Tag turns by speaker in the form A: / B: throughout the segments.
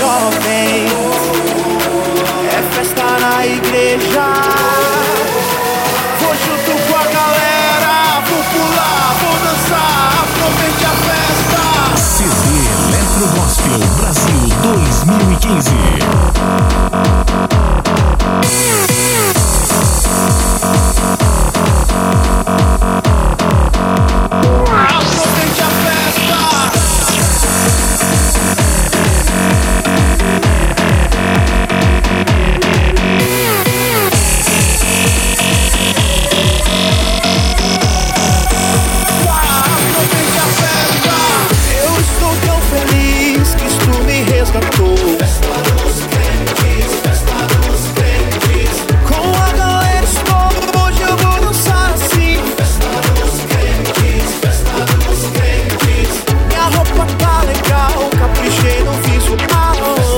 A: jovens. É festa na igreja. Vou junto com a galera, vou pular, vou dançar, aproveite a festa.
B: CD Eletro Gospel Brasil 2015.
A: Aproveite a festa. Aproveite a festa. Eu estou tão feliz que isto me resgatou. Festa dos crentes, festa dos crentes. Com a galera estou, hoje eu vou dançar assim. Festa dos crentes, festa dos crentes. Minha roupa tá legal, caprichei no visual.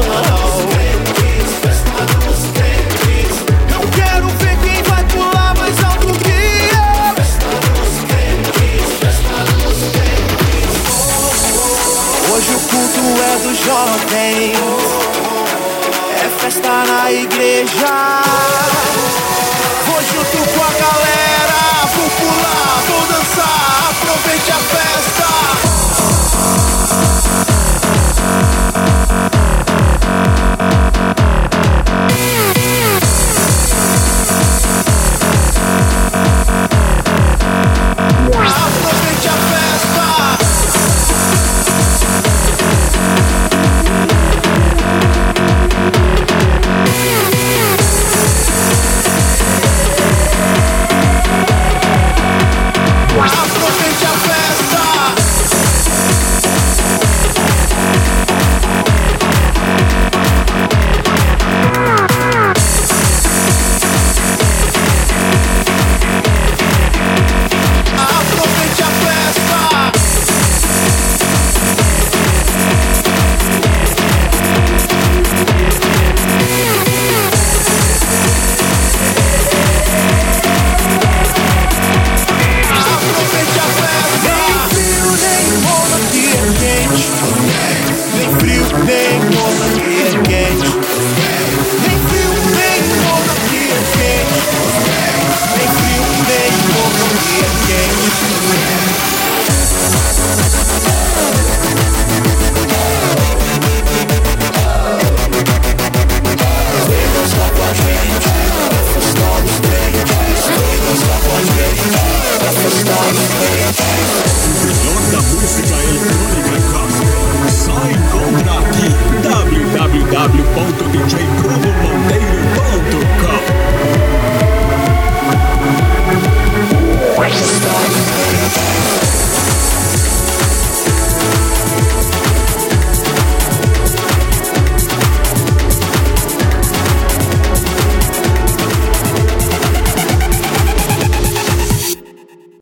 A: Festa dos crentes. Eu quero ver quem vai pular mais alto que eu. Festa dos crentes, festa dos crentes. Hoje o culto é dos jovens. É festa na igreja. Vou junto com a galera, vou pular, vou dançar, aproveite a festa.